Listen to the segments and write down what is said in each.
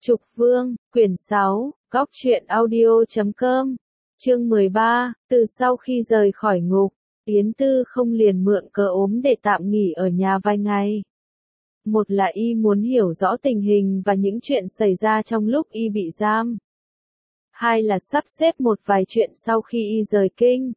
Trục Vương, quyển 6, góc truyện audio.com, chương 13, từ sau khi rời khỏi ngục, Yến Tư không liền mượn cớ ốm để tạm nghỉ ở nhà vài ngày. Một là y muốn hiểu rõ tình hình và những chuyện xảy ra trong lúc y bị giam. Hai là sắp xếp một vài chuyện sau khi y rời kinh.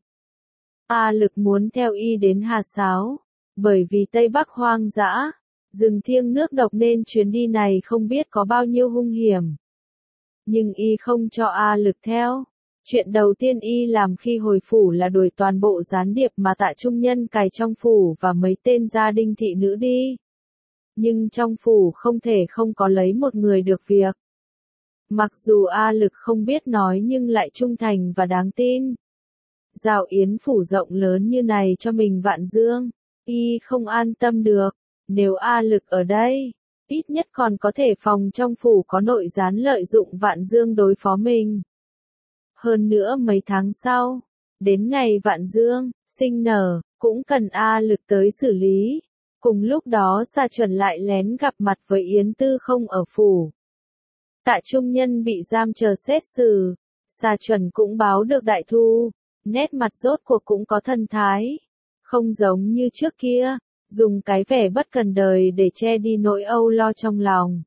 A Lực muốn theo y đến Hà Sáo, bởi vì Tây Bắc hoang dã, rừng thiêng nước độc nên chuyến đi này không biết có bao nhiêu hung hiểm. Nhưng y không cho A Lực theo. Chuyện đầu tiên y làm khi hồi phủ là đuổi toàn bộ gián điệp mà Tạ Trung Nhân cài trong phủ và mấy tên gia đình thị nữ đi. Nhưng trong phủ không thể không có lấy một người được việc. Mặc dù A Lực không biết nói nhưng lại trung thành và đáng tin. Giao yến phủ rộng lớn như này cho mình Vạn Dương, y không an tâm được. Nếu A Lực ở đây, ít nhất còn có thể phòng trong phủ có nội gián lợi dụng Vạn Dương đối phó mình. Hơn nữa mấy tháng sau, đến ngày Vạn Dương sinh nở, cũng cần A Lực tới xử lý. Cùng lúc đó Sa Chuẩn lại lén gặp mặt với Yến Tư không ở phủ. Tạ Trung Nhân bị giam chờ xét xử, Sa Chuẩn cũng báo được đại thu, nét mặt rốt cuộc cũng có thần thái, không giống như trước kia, dùng cái vẻ bất cần đời để che đi nỗi âu lo trong lòng.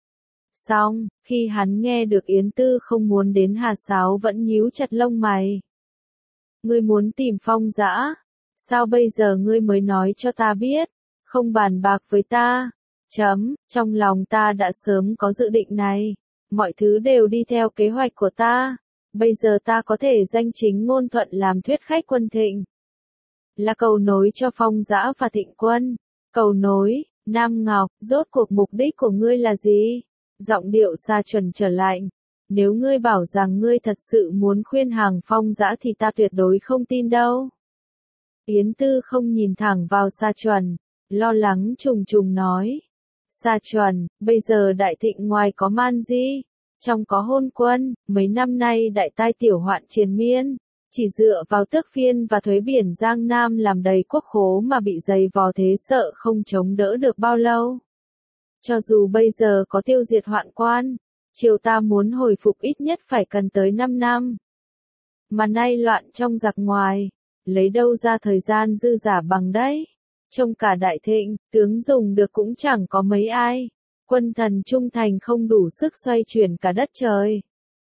Xong, khi hắn nghe được Yến Tư không muốn đến Hà Sáo vẫn nhíu chặt lông mày. Ngươi muốn tìm Phong Dã? Sao bây giờ ngươi mới nói cho ta biết? Không bàn bạc với ta? Trong lòng ta đã sớm có dự định này. Mọi thứ đều đi theo kế hoạch của ta. Bây giờ ta có thể danh chính ngôn thuận làm thuyết khách quân Thịnh. Là cầu nối cho Phong Dã và Thịnh quân. Cầu nối, Nam Ngọc, rốt cuộc mục đích của ngươi là gì? Giọng điệu Sa Chuẩn trở lại. Nếu ngươi bảo rằng ngươi thật sự muốn khuyên hàng Phong Dã thì ta tuyệt đối không tin đâu. Yến Tư không nhìn thẳng vào Sa Chuẩn, lo lắng trùng trùng nói. Sa Chuẩn, bây giờ Đại Thịnh ngoài có Man Di, trong có Hôn Quân, mấy năm nay đại tai tiểu hoạn triền miên, chỉ dựa vào Tước Phiên và thuế biển Giang Nam làm đầy quốc khố mà bị dày vò thế sợ không chống đỡ được bao lâu. Cho dù bây giờ có tiêu diệt hoạn quan, triều ta muốn hồi phục ít nhất phải cần tới 5 năm. Mà nay loạn trong giặc ngoài, lấy đâu ra thời gian dư giả bằng đấy. Trong cả Đại Thịnh, tướng dùng được cũng chẳng có mấy ai. Quân thần trung thành không đủ sức xoay chuyển cả đất trời.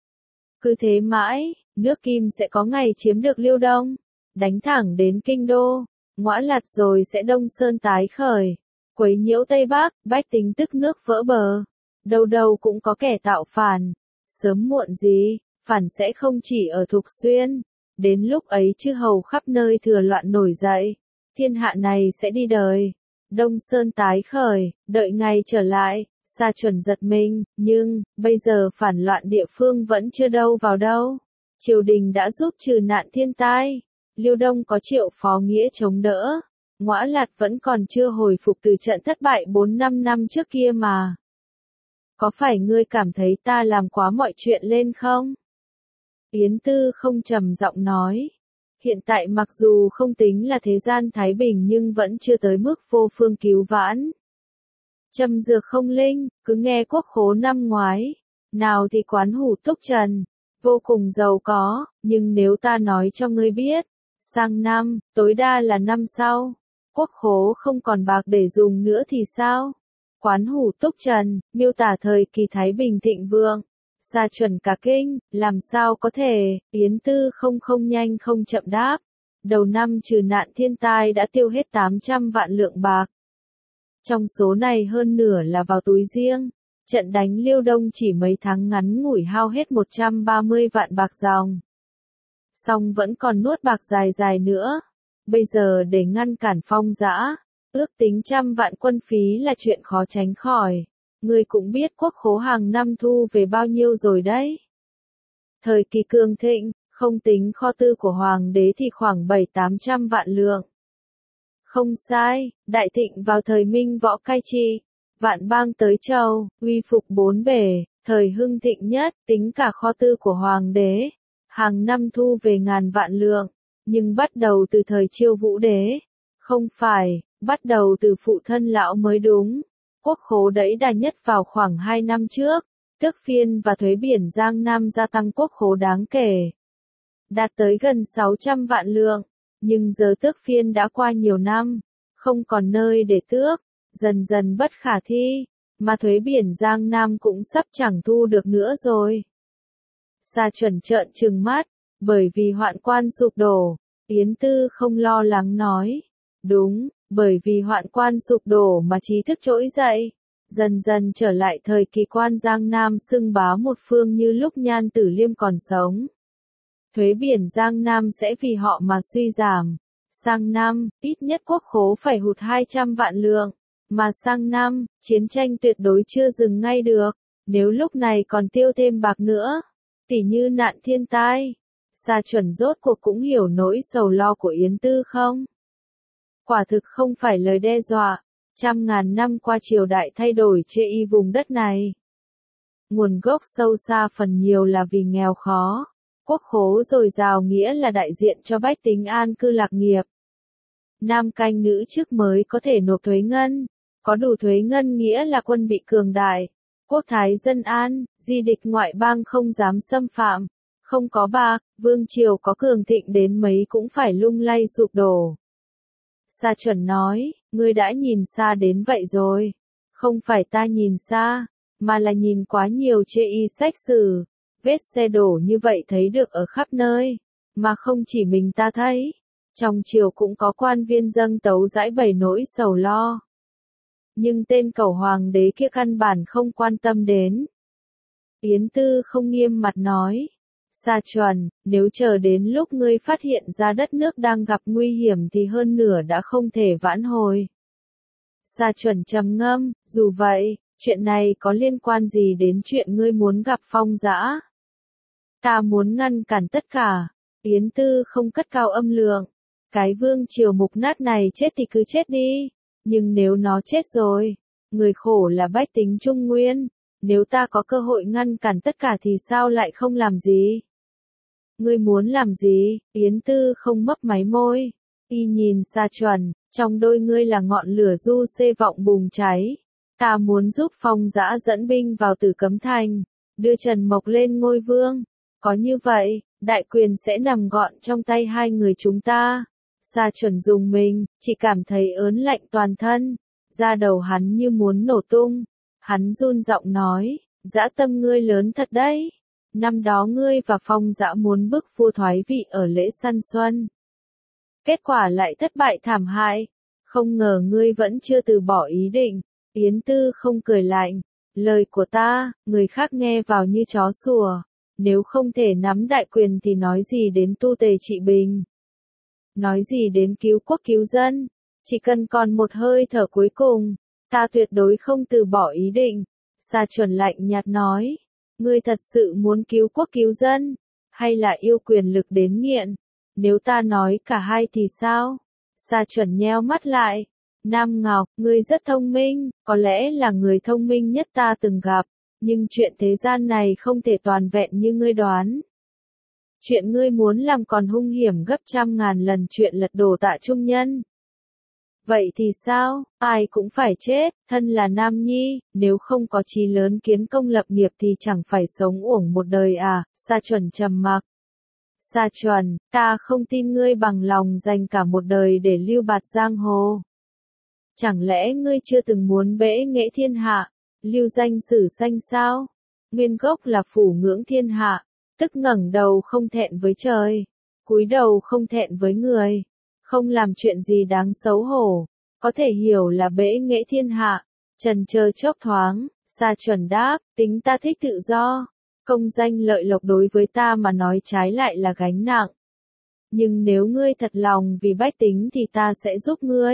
Cứ thế mãi, nước Kim sẽ có ngày chiếm được Liêu Đông, đánh thẳng đến Kinh Đô, Ngõa Lạt rồi sẽ Đông Sơn tái khởi, quấy nhiễu Tây Bắc, bách tính tức nước vỡ bờ. Đâu đâu cũng có kẻ tạo phản, sớm muộn gì, phản sẽ không chỉ ở Thục Xuyên. Đến lúc ấy chư hầu khắp nơi thừa loạn nổi dậy, thiên hạ này sẽ đi đời. Đông Sơn tái khởi, đợi ngày trở lại. Sa Chuẩn giật mình, nhưng, bây giờ phản loạn địa phương vẫn chưa đâu vào đâu. Triều đình đã giúp trừ nạn thiên tai. Liêu Đông có Triệu Phó Nghĩa chống đỡ. Ngõa Lạt vẫn còn chưa hồi phục từ trận thất bại 4-5 năm trước kia mà. Có phải ngươi cảm thấy ta làm quá mọi chuyện lên không? Yến Tư không trầm giọng nói. Hiện tại mặc dù không tính là thế gian thái bình nhưng vẫn chưa tới mức vô phương cứu vãn. Châm dược không linh, cứ nghe quốc khố năm ngoái, nào thì quán hủ Túc Trần, vô cùng giàu có, nhưng nếu ta nói cho ngươi biết, sang năm, tối đa là năm sau, quốc khố không còn bạc để dùng nữa thì sao? Quán hủ Túc Trần, miêu tả thời kỳ Thái Bình thịnh vượng. Sa Chuẩn cả kinh, làm sao có thể? Yến Tư không nhanh không chậm đáp. Đầu năm trừ nạn thiên tai đã tiêu hết 800 vạn lượng bạc. Trong số này hơn nửa là vào túi riêng. Trận đánh Liêu Đông chỉ mấy tháng ngắn ngủi hao hết 130 vạn bạc dòng. Song vẫn còn nuốt bạc dài nữa. Bây giờ để ngăn cản Phong Dã, ước tính 100 vạn quân phí là chuyện khó tránh khỏi. Ngươi cũng biết quốc khố hàng năm thu về bao nhiêu rồi đấy. Thời kỳ cường thịnh, không tính kho tư của hoàng đế thì khoảng 700-800 vạn lượng. Không sai, Đại Thịnh vào thời Minh Võ cai trị, vạn bang tới châu, uy phục bốn bể, thời hưng thịnh nhất, tính cả kho tư của hoàng đế, hàng năm thu về ngàn vạn lượng, nhưng bắt đầu từ thời Chiêu Vũ đế. Không phải, bắt đầu từ phụ thân lão mới đúng. Quốc khố đẫy đà nhất vào khoảng 2 năm trước, Tước Phiên và thuế biển Giang Nam gia tăng quốc khố đáng kể, đạt tới gần 600 vạn lượng, nhưng giờ Tước Phiên đã qua nhiều năm, không còn nơi để tước, dần dần bất khả thi, mà thuế biển Giang Nam cũng sắp chẳng thu được nữa rồi. Sa Chuẩn trợn trừng mắt, bởi vì hoạn quan sụp đổ, Yến Tư không lo lắng nói. Đúng, bởi vì hoạn quan sụp đổ mà trí thức trỗi dậy, dần dần trở lại thời kỳ quan Giang Nam xưng bá một phương như lúc Nhan Tử Liêm còn sống. Thuế biển Giang Nam sẽ vì họ mà suy giảm. Sang năm, ít nhất quốc khố phải hụt 200 vạn lượng, mà sang năm, chiến tranh tuyệt đối chưa dừng ngay được, nếu lúc này còn tiêu thêm bạc nữa, tỉ như nạn thiên tai. Sa Chuẩn rốt cuộc cũng hiểu nỗi sầu lo của Yến Tư không? Quả thực không phải lời đe dọa, trăm ngàn năm qua triều đại thay đổi chê y vùng đất này. Nguồn gốc sâu xa phần nhiều là vì nghèo khó, quốc khố dồi dào nghĩa là đại diện cho bách tính an cư lạc nghiệp. Nam canh nữ chức mới có thể nộp thuế ngân, có đủ thuế ngân nghĩa là quân bị cường đại, quốc thái dân an, di địch ngoại bang không dám xâm phạm, không có bạc, vương triều có cường thịnh đến mấy cũng phải lung lay sụp đổ. Sa Chuẩn nói, ngươi đã nhìn xa đến vậy rồi. Không phải ta nhìn xa, mà là nhìn quá nhiều chê y sách sử. Vết xe đổ như vậy thấy được ở khắp nơi, mà không chỉ mình ta thấy. Trong triều cũng có quan viên dâng tấu giải bày nỗi sầu lo. Nhưng tên cẩu hoàng đế kia căn bản không quan tâm đến. Yến Tư không nghiêm mặt nói. Sa Chuẩn, nếu chờ đến lúc ngươi phát hiện ra đất nước đang gặp nguy hiểm thì hơn nửa đã không thể vãn hồi. Sa Chuẩn trầm ngâm, dù vậy, chuyện này có liên quan gì đến chuyện ngươi muốn gặp Phong Dã? Ta muốn ngăn cản tất cả. Yến Tư không cất cao âm lượng. Cái vương triều mục nát này chết thì cứ chết đi. Nhưng nếu nó chết rồi, người khổ là bách tính Trung Nguyên. Nếu ta có cơ hội ngăn cản tất cả thì sao lại không làm gì? Ngươi muốn làm gì? Yến Tư không mấp máy môi. Y nhìn Sa Chuẩn, trong đôi ngươi là ngọn lửa du xê vọng bùng cháy. Ta muốn giúp Phong Dã dẫn binh vào Tử Cấm Thành, đưa Trần Mộc lên ngôi vương. Có như vậy, đại quyền sẽ nằm gọn trong tay hai người chúng ta. Sa Chuẩn dùng mình, chỉ cảm thấy ớn lạnh toàn thân. Da đầu hắn như muốn nổ tung. Hắn run giọng nói, dã tâm ngươi lớn thật đấy. Năm đó ngươi và Phong Dã muốn bức vua thoái vị ở lễ săn xuân. Kết quả lại thất bại thảm hại. Không ngờ ngươi vẫn chưa từ bỏ ý định. Yến Tư không cười lạnh. Lời của ta, người khác nghe vào như chó sủa. Nếu không thể nắm đại quyền thì nói gì đến tu tề trị bình. Nói gì đến cứu quốc cứu dân. Chỉ cần còn một hơi thở cuối cùng, ta tuyệt đối không từ bỏ ý định. Sa Chuẩn lạnh nhạt nói. Ngươi thật sự muốn cứu quốc cứu dân, hay là yêu quyền lực đến nghiện? Nếu ta nói cả hai thì sao? Sa Chuẩn nheo mắt lại. Nam Ngọc, ngươi rất thông minh, có lẽ là người thông minh nhất ta từng gặp, nhưng chuyện thế gian này không thể toàn vẹn như ngươi đoán. Chuyện ngươi muốn làm còn hung hiểm gấp trăm ngàn lần chuyện lật đổ Tạ Trung Nhân. Vậy thì sao, ai cũng phải chết, thân là nam nhi, nếu không có chí lớn kiến công lập nghiệp thì chẳng phải sống uổng một đời à? Sa Chuẩn trầm mặc. Sa Chuẩn, ta không tin ngươi bằng lòng dành cả một đời để lưu bạt giang hồ. Chẳng lẽ ngươi chưa từng muốn bẽ nghệ thiên hạ, lưu danh sử danh sao? Nguyên gốc là phủ ngưỡng thiên hạ, tức ngẩng đầu không thẹn với trời, cúi đầu không thẹn với người. Không làm chuyện gì đáng xấu hổ, có thể hiểu là bẽ nghệ thiên hạ. Trần chờ chốc thoáng, Sa Chuẩn đáp, tính ta thích tự do, công danh lợi lộc đối với ta mà nói trái lại là gánh nặng. Nhưng nếu ngươi thật lòng vì bách tính thì ta sẽ giúp ngươi.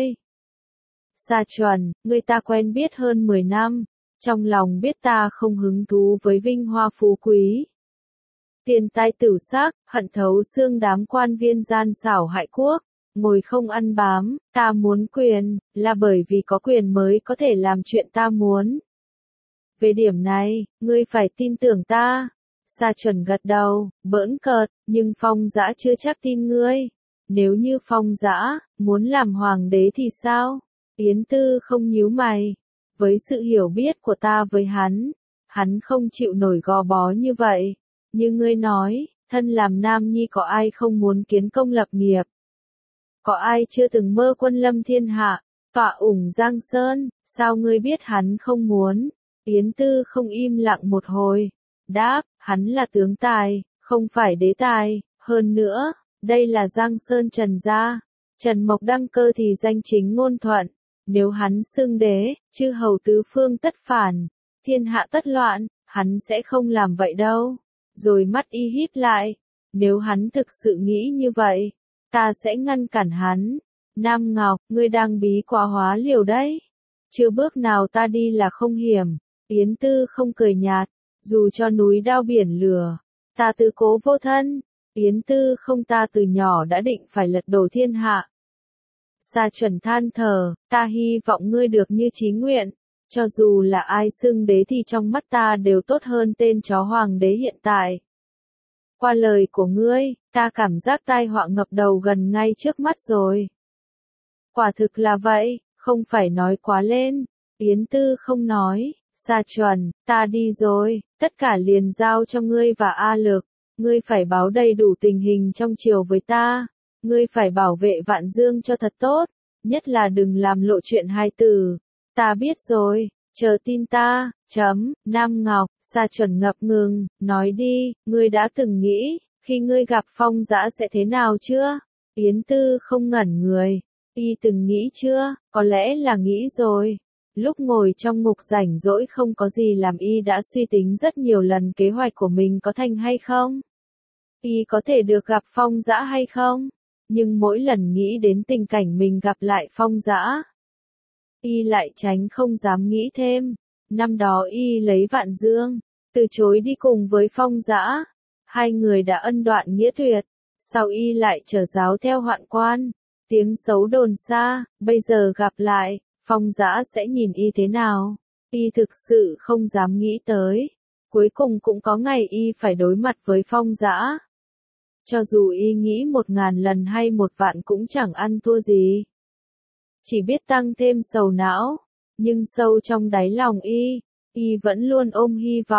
Sa Chuẩn, ngươi ta quen biết hơn 10 năm, trong lòng biết ta không hứng thú với vinh hoa phú quý. Tiền tài tử sắc, hận thấu xương đám quan viên gian xảo hại quốc. Ngồi không ăn bám, ta muốn quyền, là bởi vì có quyền mới có thể làm chuyện ta muốn. Về điểm này, ngươi phải tin tưởng ta. Sa Chuẩn gật đầu, bỡn cợt, nhưng Phong Dã chưa chắc tin ngươi. Nếu như Phong Dã muốn làm hoàng đế thì sao? Yến Tư không nhíu mày. Với sự hiểu biết của ta với hắn hắn không chịu nổi gò bó như vậy. Như ngươi nói, thân làm nam nhi có ai không muốn kiến công lập nghiệp. Có ai chưa từng mơ quân lâm thiên hạ, tọa ủng Giang Sơn, sao ngươi biết hắn không muốn? Yến Tư không im lặng một hồi. Đáp, hắn là tướng tài, không phải đế tài, hơn nữa, đây là Giang Sơn Trần gia. Trần Mộc đăng cơ thì danh chính ngôn thuận, nếu hắn xưng đế, chư hầu tứ phương tất phản, thiên hạ tất loạn, hắn sẽ không làm vậy đâu. Rồi mắt y híp lại, nếu hắn thực sự nghĩ như vậy, ta sẽ ngăn cản hắn. Nam Ngọc, ngươi đang bí quá hóa liều đấy. Chưa bước nào ta đi là không hiểm. Yến Tư không cười nhạt, dù cho núi đao biển lửa, ta tự cố vô thân. Yến Tư không, ta từ nhỏ đã định phải lật đổ thiên hạ. Sa Chuẩn than thở, ta hy vọng ngươi được như chí nguyện, cho dù là ai xưng đế thì trong mắt ta đều tốt hơn tên chó hoàng đế hiện tại. Qua lời của ngươi, ta cảm giác tai họa ngập đầu gần ngay trước mắt rồi. Quả thực là vậy, không phải nói quá lên. Yến Tư không nói, Sa Chuẩn, ta đi rồi, tất cả liền giao cho ngươi và A Lực. Ngươi phải báo đầy đủ tình hình trong triều với ta. Ngươi phải bảo vệ Vạn Dương cho thật tốt, nhất là đừng làm lộ chuyện hai từ. Ta biết rồi, chờ tin ta. Nam Ngọc, Sa Chuẩn ngập ngừng, nói đi, ngươi đã từng nghĩ, khi ngươi gặp Phong Dã sẽ thế nào chưa? Yến Tư không ngẩn người, y từng nghĩ chưa? Có lẽ là nghĩ rồi. Lúc ngồi trong ngục rảnh rỗi không có gì làm y đã suy tính rất nhiều lần kế hoạch của mình có thành hay không? Y có thể được gặp Phong Dã hay không? Nhưng mỗi lần nghĩ đến tình cảnh mình gặp lại Phong Dã, y lại tránh không dám nghĩ thêm. Năm đó y lấy Vạn Dương, từ chối đi cùng với Phong Dã. Hai người đã ân đoạn nghĩa tuyệt. Sao y lại trở giáo theo Hoạn Quan? Tiếng xấu đồn xa, bây giờ gặp lại, Phong Dã sẽ nhìn y thế nào? Y thực sự không dám nghĩ tới. Cuối cùng cũng có ngày y phải đối mặt với Phong Dã. Cho dù y nghĩ 1000 lần hay 1 vạn cũng chẳng ăn thua gì. Chỉ biết tăng thêm sầu não. Nhưng sâu trong đáy lòng y vẫn luôn ôm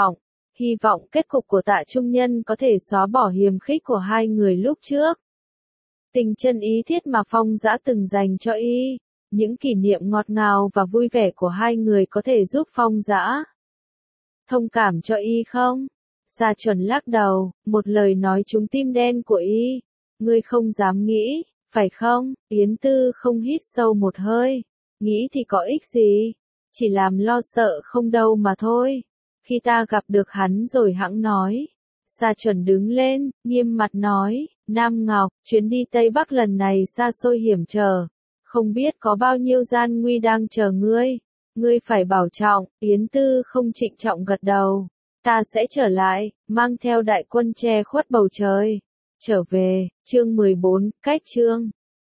hy vọng kết cục của Tạ Trung Nhân có thể xóa bỏ hiềm khích của hai người lúc trước. Tình chân ý thiết mà Phong Dã từng dành cho y, những kỷ niệm ngọt ngào và vui vẻ của hai người có thể giúp Phong Dã thông cảm cho y không? Sa Chuẩn lắc đầu, một lời nói trúng tim đen của y. Ngươi không dám nghĩ, phải không? Yến Tư không hít sâu một hơi. Nghĩ thì có ích gì? Chỉ làm lo sợ không đâu mà thôi. Khi ta gặp được hắn rồi hẵng nói. Sa Chuẩn đứng lên, nghiêm mặt nói, Nam Ngọc, chuyến đi Tây Bắc lần này xa xôi hiểm trở. Không biết có bao nhiêu gian nguy đang chờ ngươi. Ngươi phải bảo trọng. Yến Tư không trịnh trọng gật đầu. Ta sẽ trở lại, mang theo đại quân che khuất bầu trời. Trở về, chương 14, cách chương.